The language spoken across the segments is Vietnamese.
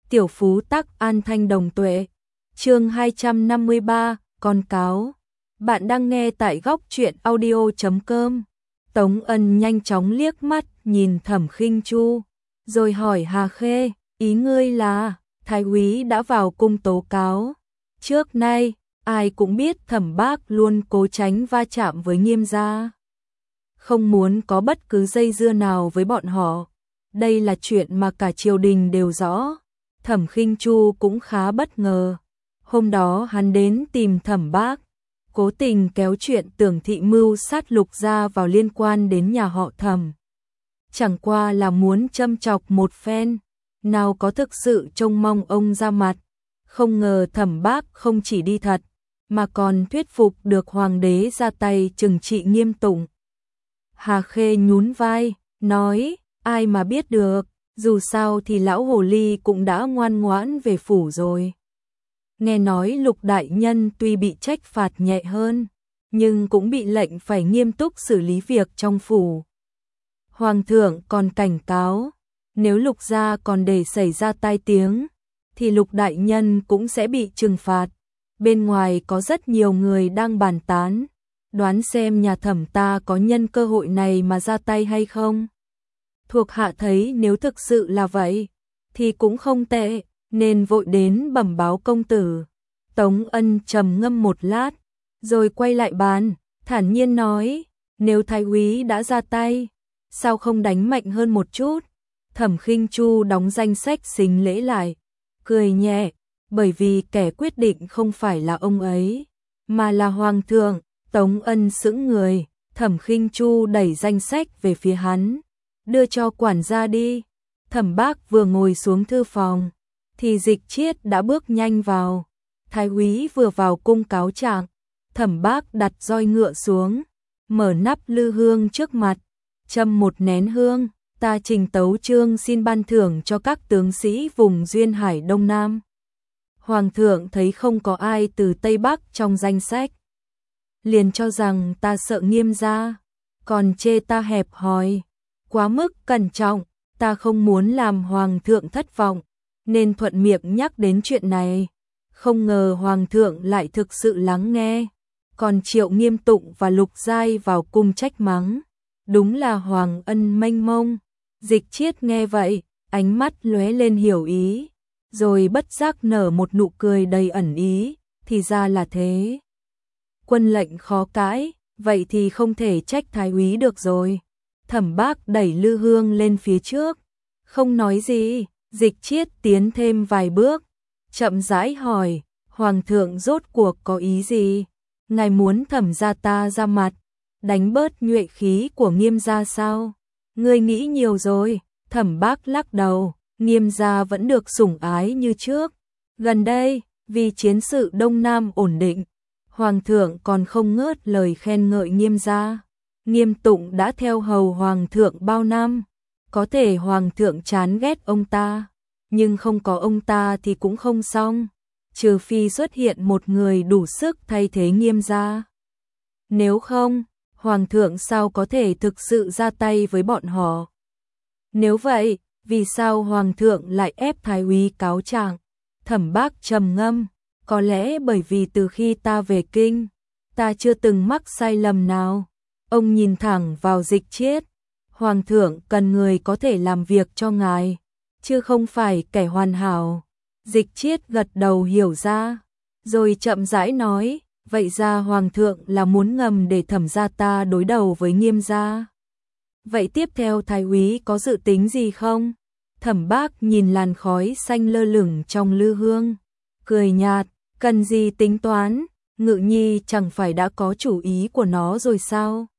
Tiểu phú tắc an thanh đồng tuệ. Chương 253, con cáo. Bạn đang nghe tại góc truyện audio.com. Tống Ân nhanh chóng liếc mắt nhìn Thẩm Khinh Chu, rồi hỏi Hà Khê, ý ngươi là thái úy đã vào cung tố cáo. Trước nay, ai cũng biết Thẩm Bác luôn cố tránh va chạm với Nghiêm gia, không muốn có bất cứ dây dưa nào với bọn họ. Đây là chuyện mà cả triều đình đều rõ. Thẩm Khinh Chu cũng khá bất ngờ. Hôm đó hắn đến tìm Thẩm Bác, cố tình kéo chuyện Tưởng Thị mưu sát Lục gia vào liên quan đến nhà họ Thẩm. Chẳng qua là muốn châm chọc một phen, nào có thực sự trông mong ông ra mặt. Không ngờ Thẩm Bác không chỉ đi thật, mà còn thuyết phục được hoàng đế ra tay trừng trị Nghiêm Tụng. Hà Khê nhún vai, nói, ai mà biết được, dù sao thì lão hồ ly cũng đã ngoan ngoãn về phủ rồi. Nghe nói Lục đại nhân tuy bị trách phạt nhẹ hơn, nhưng cũng bị lệnh phải nghiêm túc xử lý việc trong phủ. Hoàng thượng còn cảnh cáo, nếu Lục gia còn để xảy ra tai tiếng, thì Lục đại nhân cũng sẽ bị trừng phạt. Bên ngoài có rất nhiều người đang bàn tán, đoán xem nhà Thẩm ta có nhân cơ hội này mà ra tay hay không. Thuộc hạ thấy nếu thực sự là vậy, thì cũng không tệ, nên vội đến bẩm báo công tử. Tống Ân trầm ngâm một lát, rồi quay lại bàn, thản nhiên nói, nếu thái úy đã ra tay, sao không đánh mạnh hơn một chút? Thẩm Khinh Chu đóng danh sách xính lễ lại, cười nhẹ, bởi vì kẻ quyết định không phải là ông ấy, mà là hoàng thượng. Tống Ân sững người, Thẩm Khinh Chu đẩy danh sách về phía hắn, đưa cho quản gia đi. Thẩm Bác vừa ngồi xuống thư phòng, thì Dịch Chiết đã bước nhanh vào. Thái úy vừa vào cung cáo trạng, Thẩm Bác đặt roi ngựa xuống, mở nắp lư hương trước mặt, châm một nén hương, ta trình tấu chương xin ban thưởng cho các tướng sĩ vùng duyên hải Đông Nam. Hoàng thượng thấy không có ai từ Tây Bắc trong danh sách, liền cho rằng ta sợ Nghiêm gia, còn chê ta hẹp hòi, quá mức cẩn trọng. Ta không muốn làm hoàng thượng thất vọng, nên thuận miệng nhắc đến chuyện này. Không ngờ hoàng thượng lại thực sự lắng nghe, còn triệu Nghiêm Tụng và Lục giai vào cung trách mắng. Đúng là hoàng ân mênh mông. Dịch Chiết nghe vậy, ánh mắt lóe lên hiểu ý, rồi bất giác nở một nụ cười đầy ẩn ý, thì ra là thế. Quân lệnh khó cãi, vậy thì không thể trách thái úy được rồi. Thẩm Bác đẩy lư hương lên phía trước, không nói gì. Dịch Chiết tiến thêm vài bước, chậm rãi hỏi, hoàng thượng rốt cuộc có ý gì? Ngài muốn Thẩm gia ta ra mặt, đánh bớt nhuệ khí của Nghiêm gia sao? Ngươi nghĩ nhiều rồi. Thẩm Bác lắc đầu, Nghiêm gia vẫn được sủng ái như trước. Gần đây, vì chiến sự Đông Nam ổn định, hoàng thượng còn không ngớt lời khen ngợi Nghiêm gia. Nghiêm Tụng đã theo hầu hoàng thượng bao năm, có thể hoàng thượng chán ghét ông ta, nhưng không có ông ta thì cũng không xong, trừ phi xuất hiện một người đủ sức thay thế Nghiêm gia. Nếu không, hoàng thượng sao có thể thực sự ra tay với bọn họ? Nếu vậy, vì sao hoàng thượng lại ép thái úy cáo trạng? Thẩm Bác trầm ngâm, có lẽ bởi vì từ khi ta về kinh, ta chưa từng mắc sai lầm nào. Ông nhìn thẳng vào Dịch Chiết, hoàng thượng cần người có thể làm việc cho ngài, chứ không phải kẻ hoàn hảo. Dịch Chiết gật đầu hiểu ra, rồi chậm rãi nói, vậy ra hoàng thượng là muốn ngầm để Thẩm gia ta đối đầu với Nghiêm gia. Vậy tiếp theo thái úy có dự tính gì không? Thẩm Bác nhìn làn khói xanh lơ lửng trong lư hương, cười nhạt, cần gì tính toán, Ngự nhi chẳng phải đã có chủ ý của nó rồi sao?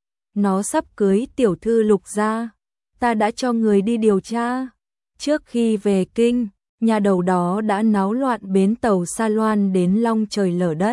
Nó sắp cưới tiểu thư Lục gia, ta đã cho người đi điều tra. Trước khi về kinh, nhà đầu đó đã náo loạn bến tàu Sa Loan đến long trời lở đất.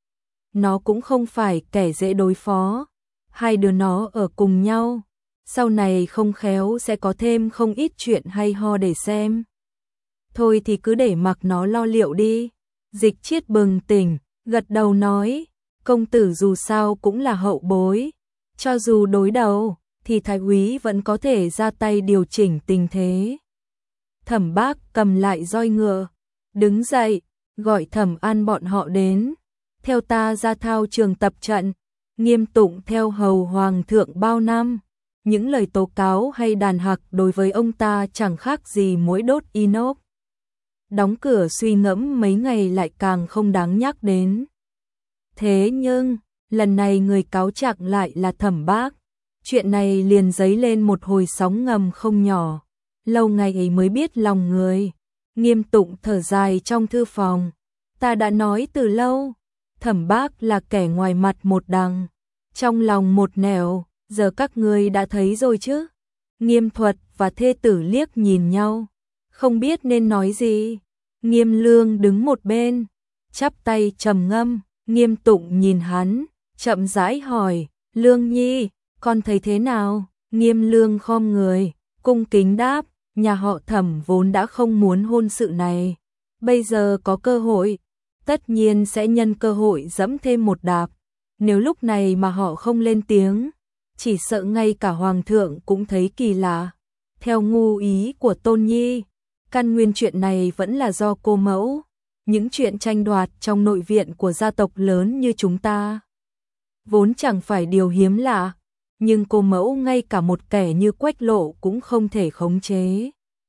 Nó cũng không phải kẻ dễ đối phó, hai đứa nó ở cùng nhau, sau này không khéo sẽ có thêm không ít chuyện hay ho để xem. Thôi thì cứ để mặc nó lo liệu đi. Dịch Chiết bừng tỉnh, gật đầu nói, công tử dù sao cũng là hậu bối, cho dù đối đầu, thì thái úy vẫn có thể ra tay điều chỉnh tình thế. Thẩm Bác cầm lại roi ngựa, đứng dậy, gọi Thẩm An bọn họ đến. Theo ta ra thao trường tập trận. Nghiêm Tụng theo hầu hoàng thượng bao năm. Những lời tố cáo hay đàn hặc đối với ông ta chẳng khác gì muỗi đốt inox. Đóng cửa suy ngẫm mấy ngày lại càng không đáng nhắc đến. Thế nhưng, lần này người cáo trạng lại là Thẩm Bác. Chuyện này liền dấy lên một hồi sóng ngầm không nhỏ. Lâu ngày ấy mới biết lòng người. Nghiêm Tụng thở dài trong thư phòng. Ta đã nói từ lâu, Thẩm Bác là kẻ ngoài mặt một đằng, trong lòng một nẻo, giờ các ngươi đã thấy rồi chứ. Nghiêm Thuật và thê tử liếc nhìn nhau, không biết nên nói gì. Nghiêm Lương đứng một bên, chắp tay trầm ngâm. Nghiêm Tụng nhìn hắn, chậm rãi hỏi, Lương Nhi, con thấy thế nào? Nghiêm Lương khom người, cung kính đáp, nhà họ Thẩm vốn đã không muốn hôn sự này. Bây giờ có cơ hội, tất nhiên sẽ nhân cơ hội dẫm thêm một đạp. Nếu lúc này mà họ không lên tiếng, chỉ sợ ngay cả Hoàng thượng cũng thấy kỳ lạ. Theo ngu ý của Tôn Nhi, căn nguyên chuyện này vẫn là do cô mẫu. Những chuyện tranh đoạt trong nội viện của gia tộc lớn như chúng ta vốn chẳng phải điều hiếm lạ, nhưng cô mẫu ngay cả một kẻ như Quách Lộ cũng không thể khống chế.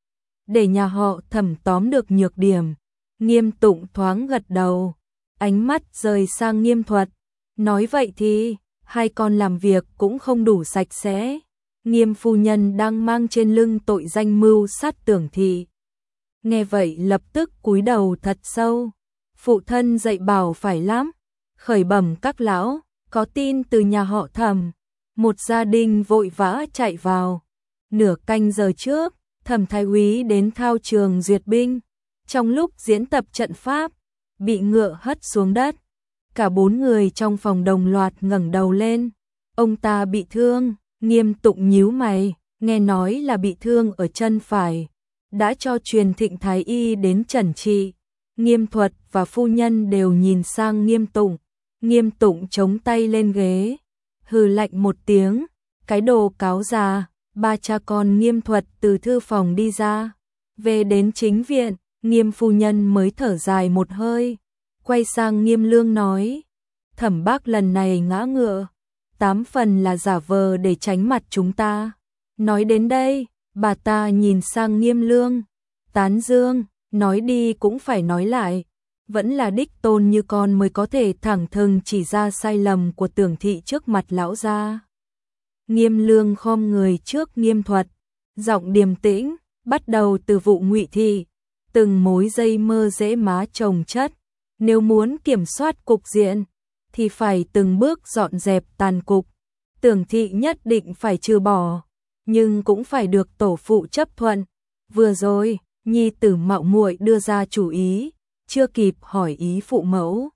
Để nhà họ Thẩm tóm được nhược điểm. Nghiêm Tụng thoáng gật đầu, ánh mắt rời sang Nghiêm Thuật. Nói vậy thì, hai con làm việc cũng không đủ sạch sẽ. Nghiêm phu nhân đang mang trên lưng tội danh mưu sát Tưởng thị. Nghe vậy lập tức cúi đầu thật sâu. Phụ thân dạy bảo phải lắm. Khởi bẩm các lão, có tin từ nhà họ Thẩm. Một gia đình vội vã chạy vào. Nửa canh giờ trước, Thẩm thái úy đến thao trường duyệt binh. Trong lúc diễn tập trận pháp, bị ngựa hất xuống đất. Cả 4 người trong phòng đồng loạt ngẩng đầu lên. Ông ta bị thương. Nghiêm Tụng nhíu mày, nghe nói là bị thương ở chân phải. Đã cho truyền Thịnh thái y đến chẩn trị. Nghiêm Thuật và phu nhân đều nhìn sang Nghiêm Tụng. Nghiêm Tụng chống tay lên ghế, hừ lạnh một tiếng, cái đồ cáo già. Ba cha con Nghiêm Thuật từ thư phòng đi ra, về đến chính viện. Nghiêm phu nhân mới thở dài một hơi, quay sang Nghiêm Lương nói, Thẩm Bác lần này ngã ngựa, 8 phần là giả vờ để tránh mặt chúng ta. Nói đến đây, bà ta nhìn sang Nghiêm Lương, tán dương, nói đi cũng phải nói lại, vẫn là đích tôn như con mới có thể thẳng thừng chỉ ra sai lầm của Tưởng thị trước mặt lão gia. Nghiêm Lương khom người trước Nghiêm Thuật, giọng điềm tĩnh, bắt đầu từ vụ Ngụy thị. Từng mối dây mơ rễ má chồng chất, nếu muốn kiểm soát cục diện, thì phải từng bước dọn dẹp tàn cục. Tưởng thị nhất định phải trừ bỏ, nhưng cũng phải được tổ phụ chấp thuận. Vừa rồi, nhi tử mạo muội đưa ra chủ ý, chưa kịp hỏi ý phụ mẫu.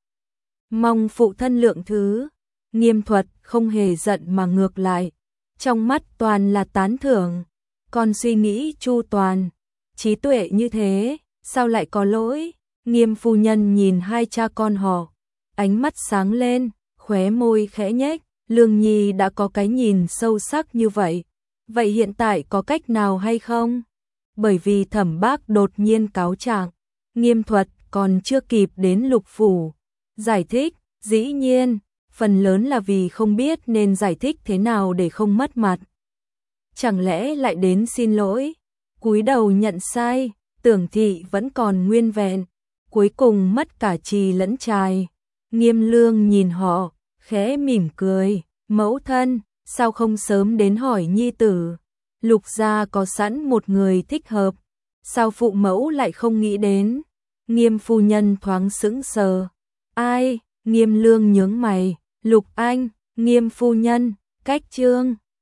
Mong phụ thân lượng thứ. Nghiêm Thuật không hề giận mà ngược lại, trong mắt toàn là tán thưởng. Con suy nghĩ chu toàn, trí tuệ như thế, sao lại có lỗi? Nghiêm phu nhân nhìn hai cha con họ, ánh mắt sáng lên, khóe môi khẽ nhếch. Lương Nhi đã có cái nhìn sâu sắc như vậy, vậy hiện tại có cách nào hay không? Bởi vì Thẩm Bác đột nhiên cáo trạng, Nghiêm Thuật còn chưa kịp đến Lục phủ giải thích. Dĩ nhiên, phần lớn là vì không biết nên giải thích thế nào để không mất mặt. Chẳng lẽ lại đến xin lỗi, cúi đầu nhận sai. Tưởng thị vẫn còn nguyên vẹn, cuối cùng mất cả trì lẫn trài. Nghiêm Lương nhìn họ, khẽ mỉm cười, mẫu thân, sao không sớm đến hỏi nhi tử? Lục gia có sẵn một người thích hợp, sao phụ mẫu lại không nghĩ đến? Nghiêm phu nhân thoáng sững sờ. Ai? Nghiêm Lương nhướng mày, Lục Anh. Nghiêm phu nhân, cách chương